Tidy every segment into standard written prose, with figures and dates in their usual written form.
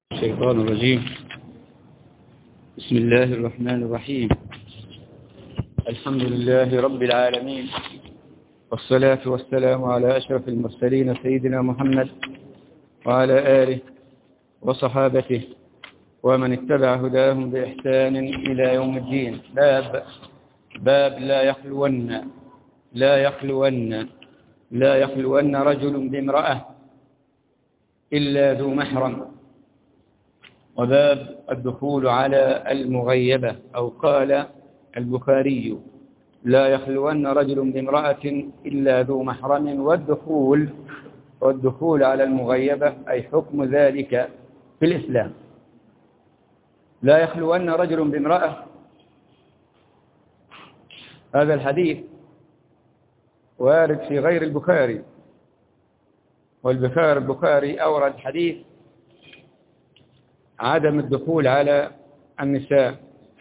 الشيطان الرجيم. بسم الله الرحمن الرحيم. الحمد لله رب العالمين، والصلاة والسلام على أشرف المرسلين سيدنا محمد وعلى آله وصحابته ومن اتبع هداهم بإحسان إلى يوم الدين. باب لا يخلون رجل بامرأة إلا ذو محرم. وباب الدخول على المغيبة، أو قال البخاري لا يخلون رجل بامرأة إلا ذو محرم. والدخول على المغيبة أي حكم ذلك في الإسلام. لا يخلون رجل بامرأة، هذا الحديث وارد في غير البخاري، والبخاري أورد حديث عدم الدخول على النساء.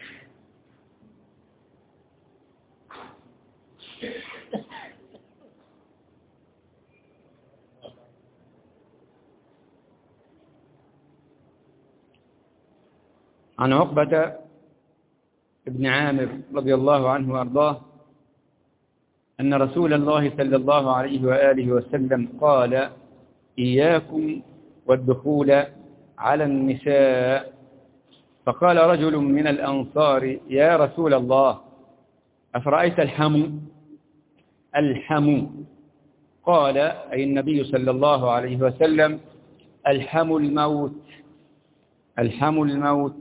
عن عقبة ابن عامر رضي الله عنه وأرضاه أن رسول الله صلى الله عليه وآله وسلم قال: إياكم والدخول على النساء. فقال رجل من الأنصار: يا رسول الله، أفرأيت الحمو؟ قال أي النبي صلى الله عليه وسلم: الحم الموت.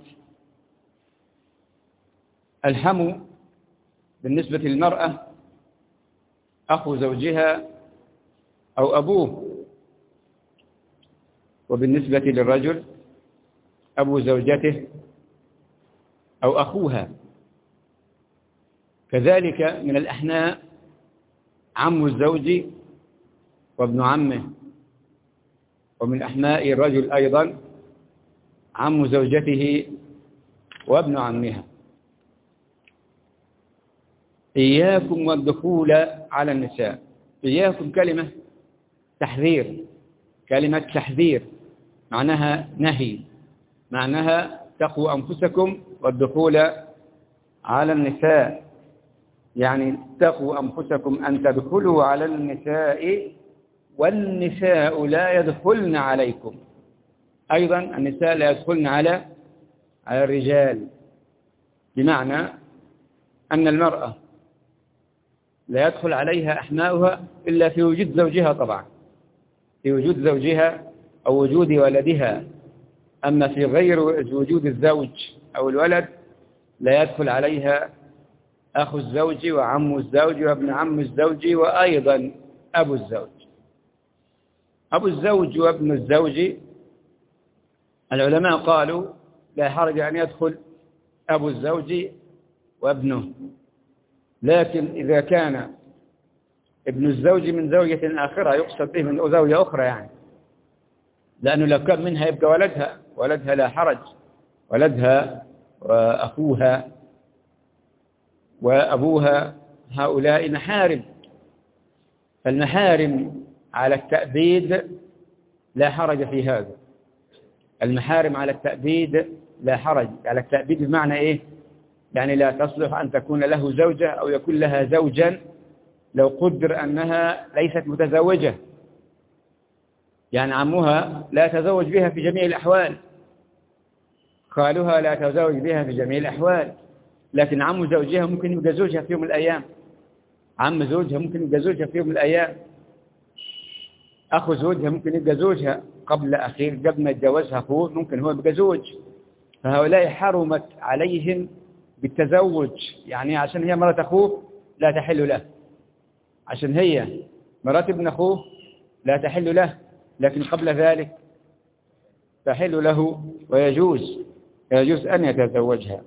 الحم بالنسبة للمرأة أخو زوجها أو أبوه، وبالنسبة للرجل أبو زوجته أو أخوها. كذلك من الأحناء عم الزوج وابن عمه، ومن أحناء الرجل أيضا عم زوجته وابن عمها. إياكم والدخول على النساء. إياكم كلمة تحذير، معناها نهي، معناها تقوا أنفسكم والدخول على النساء، يعني تقوا أنفسكم أن تدخلوا على النساء والنساء لا يدخلن عليكم. أيضا النساء لا يدخلن على الرجال، بمعنى أن المرأة لا يدخل عليها أحماؤها إلا في وجود زوجها، طبعا في وجود زوجها أو وجود ولدها. أما في غير وجود الزوج أو الولد لا يدخل عليها أخو الزوج وعم الزوج وابن عم الزوج وأيضا أبو الزوج وابن الزوج. العلماء قالوا لا حرج أن يدخل أبو الزوج وابنه، لكن إذا كان ابن الزوج من زوجة آخرة يقصد به من زوجة أخرى، يعني لأنه لو كان منها يبقى ولدها لا حرج، ولدها وأخوها وأبوها هؤلاء محارم. فالمحارم على التأبيد لا حرج في هذا. المحارم على التأبيد لا حرج. على التأبيد بمعنى إيه؟ يعني لا تصلح أن تكون له زوجة أو يكون لها زوجا لو قدر أنها ليست متزوجة. يعني عمها لا يتزوج بها في جميع الأحوال، خالها لا يتزوج بها في جميع الأحوال، لكن عم زوجها ممكن يبقى زوجها في يوم من الأيام. عم زوجها ممكن يبقى زوجها في يوم من الأيام. أخو زوجها ممكن يبقى زوجها قبل ما يتجوزها أخوه، ممكن هو يبقى زوج. فهؤلاء حرمت عليهم بالتزوج، يعني عشان هي مرات أخوه لا تحل له، عشان هي مرات ابن أخوه لا تحل له، لكن قبل ذلك تحل له ويجوز أن يتزوجها.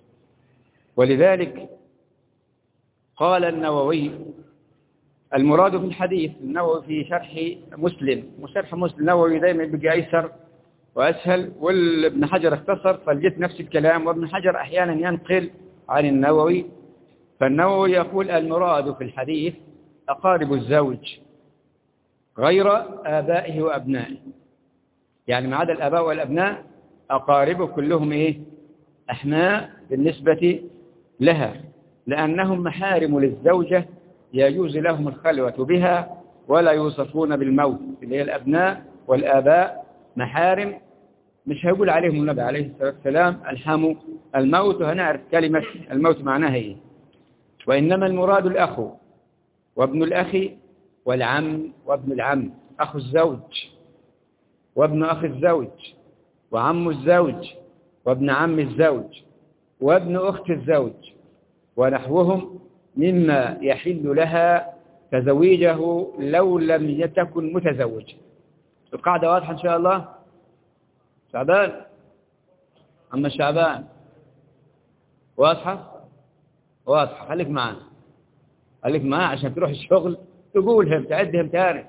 ولذلك قال النووي المراد في الحديث، النووي في شرح مسلم، النووي دائما بيجي أيسر وأسهل، والابن حجر اختصر، فلجت نفس الكلام، وابن حجر أحيانا ينقل عن النووي. فالنووي يقول المراد في الحديث أقارب الزوج غير آبائه وأبنائه، يعني ما عدا الآباء والأبناء أقاربه كلهم إيه؟ أحماء بالنسبة لها، لأنهم محارم للزوجة يجوز لهم الخلوة بها ولا يوصفون بالموت، اللي هي الأبناء والآباء محارم، مش هيقول عليهم النبي عليه الصلاة والسلام الحموا الموت، وهنعرف كلمة الموت معناها إيه. وإنما المراد الأخ وابن الأخ والعم وابن العم، أخو الزوج وابن أخ الزوج وعم الزوج وابن عم الزوج وابن أخت الزوج ونحوهم مما يحل لها تزويجه لو لم تكن متزوجة. القاعدة واضحة إن شاء الله. شعبان أما شعبان واضحة خليك معنا عشان تروح الشغل تقولهم تعدهم تاني،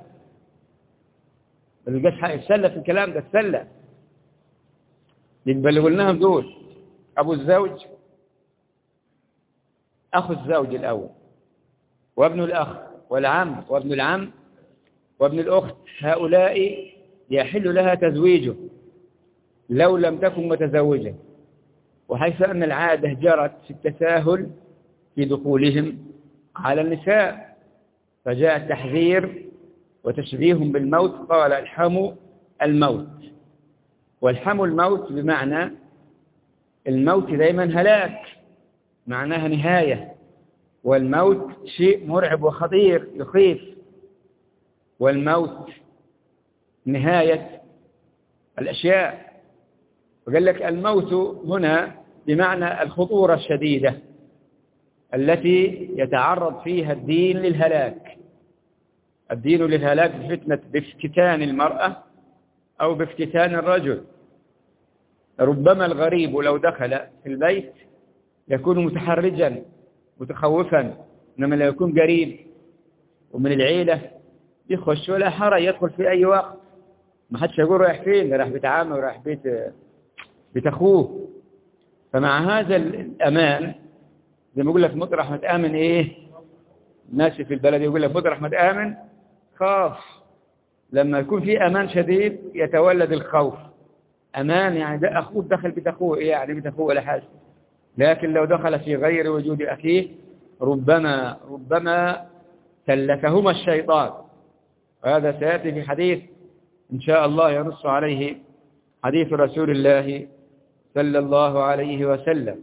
بس حق يتسلى في الكلام ده، تسلى يبقى اللي قلناهم دول: أبو الزوج، أخو الزوج الأول، وابن الأخ والعم وابن العم وابن الأخت، هؤلاء يحل لها تزويجه لو لم تكن متزوجة، وحيث أن العادة جرت في التساهل في دخولهم على النساء، فجاء التحذير وتشبيههم بالموت، قال الحموا الموت. والحموا الموت بمعنى الموت دائما هلاك، معناها نهاية، والموت شيء مرعب وخطير يخيف، والموت نهاية الأشياء. وقال لك الموت هنا بمعنى الخطورة الشديدة التي يتعرض فيها الدين للهلاك. الدين للهلاك بفتنة بافتتان المرأة أو بافتتان الرجل. ربما الغريب لو دخل في البيت يكون متحرجا متخوفا، إنما لو يكون قريب ومن العيلة يخش ولا حرج، يدخل في أي وقت، ما حدش يقول رايح فين، راح بيت عامه وراح بيت أخوه. فمع هذا الأمان زي ما يقول لك مطرح ما تآمن إيه، الناس في البلد يقول لك مطرح ما تآمن خاف. لما يكون في أمان شديد يتولد الخوف. أمان يعني ده أخوه دخل بيت أخوه، إيه يعني بيت أخوه ولا حاجة، لكن لو دخل في غير وجود أخيه ربما سلكهما الشيطان. وهذا سيأتي في حديث إن شاء الله ينص عليه حديث رسول الله صلى الله عليه وسلم،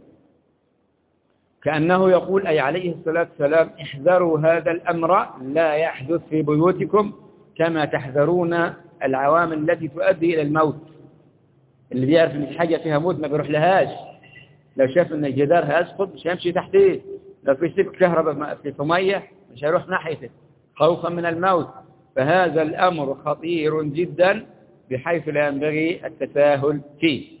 كأنه يقول أي عليه الصلاة والسلام: احذروا هذا الأمر لا يحدث في بيوتكم كما تحذرون العوامل التي تؤدي إلى الموت. اللي بيعرف إن حاجة فيها موت ما بيروح لهاش، لو شاف إن الجدار هيسقط مش هيمشي تحتيه، لو في سلك كهرباء في مية مش هيروح ناحيته خوفا من الموت. فهذا الأمر خطير جدا بحيث لا ينبغي التساهل فيه.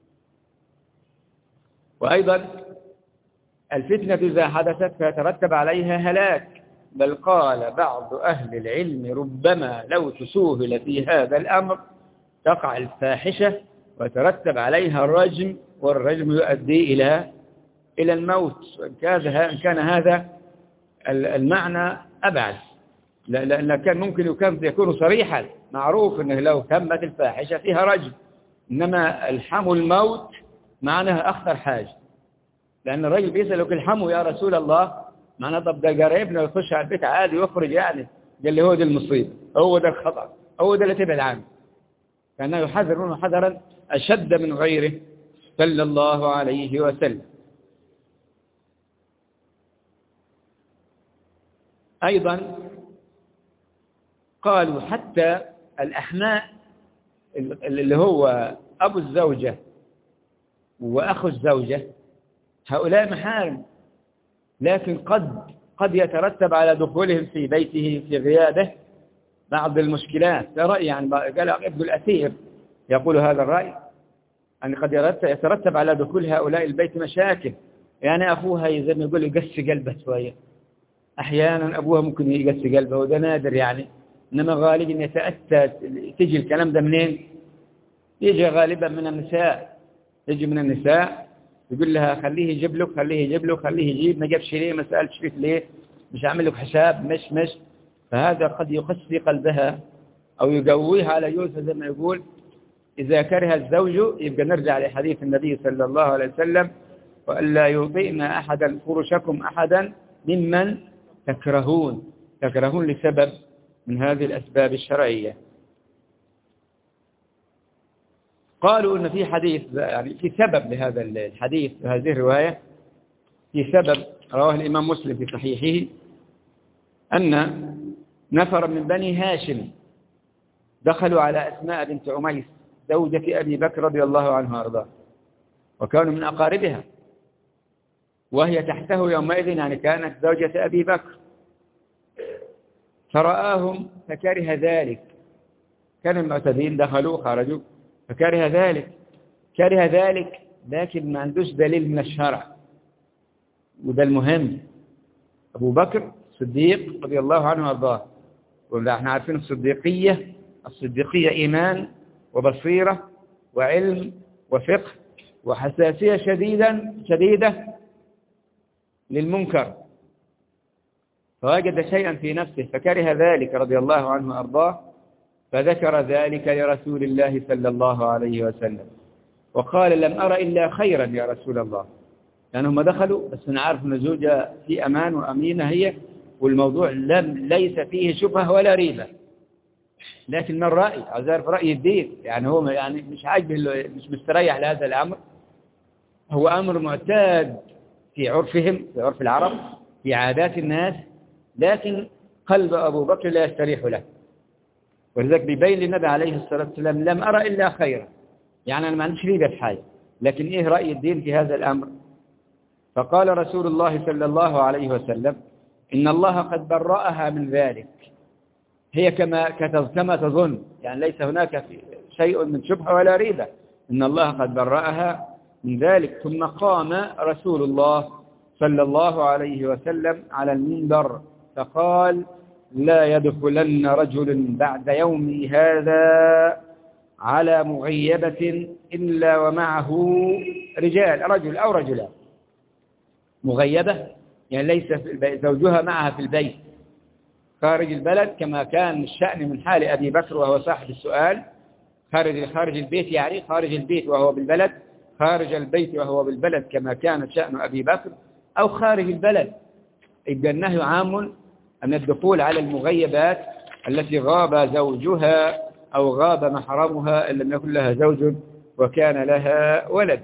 وأيضا الفتنة إذا حدثت فيترتب عليها هلاك، بل قال بعض أهل العلم ربما لو تسوهل في هذا الأمر تقع الفاحشة ويترتب عليها الرجم، والرجم يؤدي إلى الموت. وإن كان هذا المعنى أبعد، لأن كان ممكن يكون صريحا معروف أنه لو تمت الفاحشة فيها رجم، إنما الحموا الموت معناها أخطر حاجة، لأن الرجل بيسألك الحموا يا رسول الله، معناه طب ده قريبنا يخش على البيت عادي ويخرج، يعني قال لي هو ده المصيبة، هو ده الخطأ، هو ده اللي تبعد عنه، كأنه يحذر منه حذرا أشد من غيره صلى الله عليه وسلم. أيضا قالوا حتى الأحماء اللي هو أبو الزوجة وأخو الزوجة هؤلاء محارم، لكن قد يترتب على دخولهم في بيته في غيابه بعض المشكلات. ده رأي يعني قال ابن الأثير يقول هذا الرأي، أن قد يترتب على دخول هؤلاء البيت مشاكل، يعني أخوها زي ما يقول يقسي قلبه شوية، أحيانا أبوها ممكن يقسي قلبه وده نادر يعني، إنما غالبا يتأتى تجي الكلام ده منين؟ يجي غالبا من النساء، يجي من النساء يقول لها خليه يجيب لك، خليه يجيب لك، خليه يجيب، ما جابش ليه، ما سألتش فيك ليه، مش عامل لك حساب، مش فهذا قد يقسي قلبها أو يقويها على جوزها زي ما يقول، إذا كره الزوج يبقى نرجع لحديث النبي صلى الله عليه وسلم وألا يطئن أحدا فرشكم أحدا ممن تكرهون لسبب من هذه الأسباب الشرعية. قالوا إن في حديث يعني في سبب لهذا الحديث وهذه الرواية، في سبب رواه الإمام مسلم في صحيحه أن نفر من بني هاشم دخلوا على أسماء بنت عميس زوجة أبي بكر رضي الله عنه وأرضاه، وكانوا من أقاربها، وهي تحته يومئذ يعني كانت زوجة أبي بكر، فرآهم فكره ذلك. كان المعتدين دخلوا خرجوا فكره ذلك، لكن ما عندوش دليل من الشرع، وده المهم. أبو بكر الصديق رضي الله عنه وأرضاه، ونحن عارفين الصديقية إيمان وبصيرة وعلم وفقه وحساسية شديدة للمنكر، فوجد شيئا في نفسه فكره ذلك رضي الله عنه وأرضاه، فذكر ذلك لرسول الله صلى الله عليه وسلم وقال لم أرى إلا خيرا يا رسول الله. لأنهم دخلوا بس نعرف أن زوجة في أمان وأمينة هي، والموضوع ليس فيه شبهة ولا ريبة، لكن من الرأي عزار في رأي الدين، يعني هو يعني مش عاجبه، مش مستريح لهذا الأمر. هو أمر معتاد في عرفهم، في عرف العرب، في عادات الناس، لكن قلب أبو بكر لا يستريح له، ولذلك بيبين للنبي عليه الصلاة والسلام لم أرى إلا خيرا، يعني أنا ما عنديش ريبة في حاجة، لكن إيه رأي الدين في هذا الأمر؟ فقال رسول الله صلى الله عليه وسلم إن الله قد برأها من ذلك، هي كما تظن، يعني ليس هناك شيء من شبهة ولا ريبة، إن الله قد برأها من ذلك. ثم قام رسول الله صلى الله عليه وسلم على المنبر فقال لا يدخلن رجل بعد يوم هذا على مغيبة إلا ومعه رجل أو رجلان. مغيبة يعني ليس زوجها معها في البيت، خارج البلد، كما كان الشأن من حال أبي بكر وهو صاحب السؤال، خارج البيت، يعني خارج البيت وهو بالبلد، خارج البيت وهو بالبلد كما كان شأن أبي بكر، أو خارج البلد. يبقى النهي عام أن الدخول على المغيبات التي غاب زوجها أو غاب محرمها إن لم يكن لها زوج وكان لها ولد.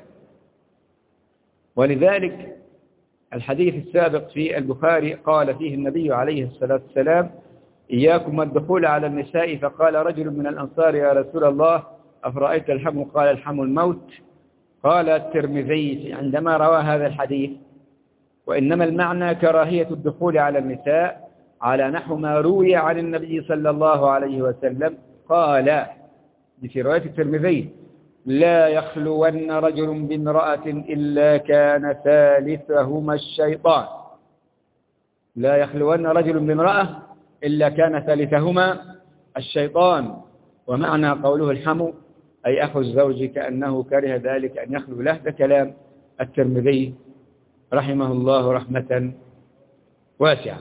ولذلك الحديث السابق في البخاري قال فيه النبي عليه الصلاة والسلام إياكم الدخول على النساء، فقال رجل من الأنصار يا رسول الله أفرأيت الحم؟ قال الحم الموت. قال الترمذي عندما روى هذا الحديث وإنما المعنى كراهية الدخول على النساء على نحو ما روي عن النبي صلى الله عليه وسلم قال في رواية الترمذي لا يخلون رجل بامرأة إلا كان ثالثهما الشيطان. لا يخلون رجل بامرأة إلا كان ثالثهما الشيطان. ومعنى قوله الحمو أي أخو الزوج كأنه كره ذلك أن يخلو له. ده كلام الترمذي رحمه الله رحمة واسعة.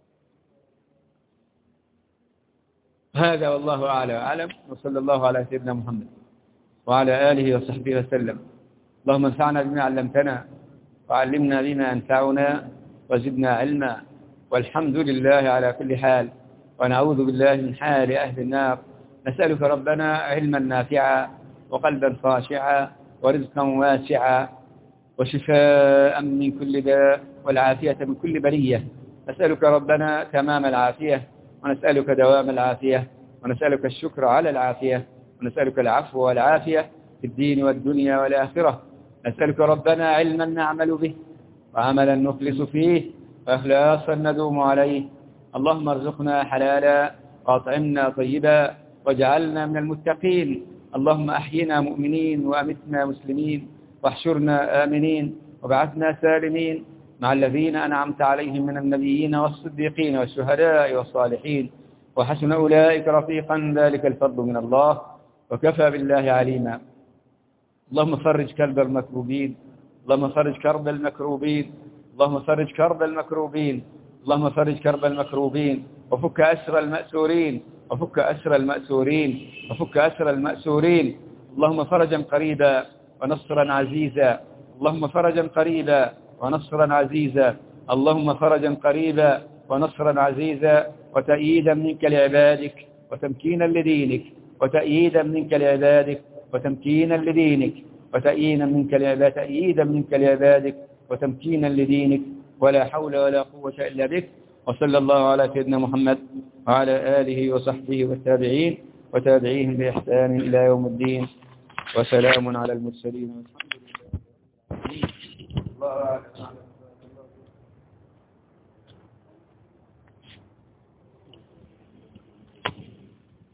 هذا والله أعلى وأعلم، وصلى الله على سيدنا محمد وعلى آله وصحبه وسلم. اللهم انفعنا بما علمتنا وعلمنا بما ينفعنا وزدنا علما، والحمد لله على كل حال، ونعوذ بالله من حال أهل النار. نسألك ربنا علما نافعا وقلبا خاشعا ورزقا واسعا وشفاء من كل داء والعافية من كل بلية. نسألك ربنا تمام العافية، ونسألك دوام العافية، ونسألك الشكر على العافية، ونسألك العفو والعافية في الدين والدنيا والآخرة. نسألك ربنا علما نعمل به وعملا نخلص فيه وإخلاصا ندوم عليه. اللهم ارزقنا حلالا وأطعمنا طيبا واجعلنا من المتقين. اللهم أحينا مؤمنين وأمتنا مسلمين واحشرنا آمنين وابعثنا سالمين مع الذين أنعمت عليهم من النبيين والصديقين والشهداء والصالحين، وحسن أولئك رفيقا، ذلك الفضل من الله وكفى بالله عليما. اللهم فرج كرب المكروبين، اللهم فرج كرب المكروبين، اللهم فرج كرب المكروبين، اللهم فرج كرب المكروبين، وفك أسر المأسورين، وفك أسر المأسورين، وفك أسر المأسورين. اللهم فرجا قريبا ونصرا عزيزا اللهم فرجا قريبا ونصرا عزيزا اللهم فرجا قريبا ونصرا عزيزا وتأييدا منك لعبادك وتمكينا لدينك وتأييدا منك لعبادك وتمكينا لدينك وتأييدا منك لعبادك وتمكينا لدينك ولا حول ولا قوة إلا بك وصلى الله على سيدنا محمد وعلى آله وصحبه والتابعين وتابعيهم بإحسان إلى يوم الدين وسلام على المرسلين والحمد لله. الله أعلم.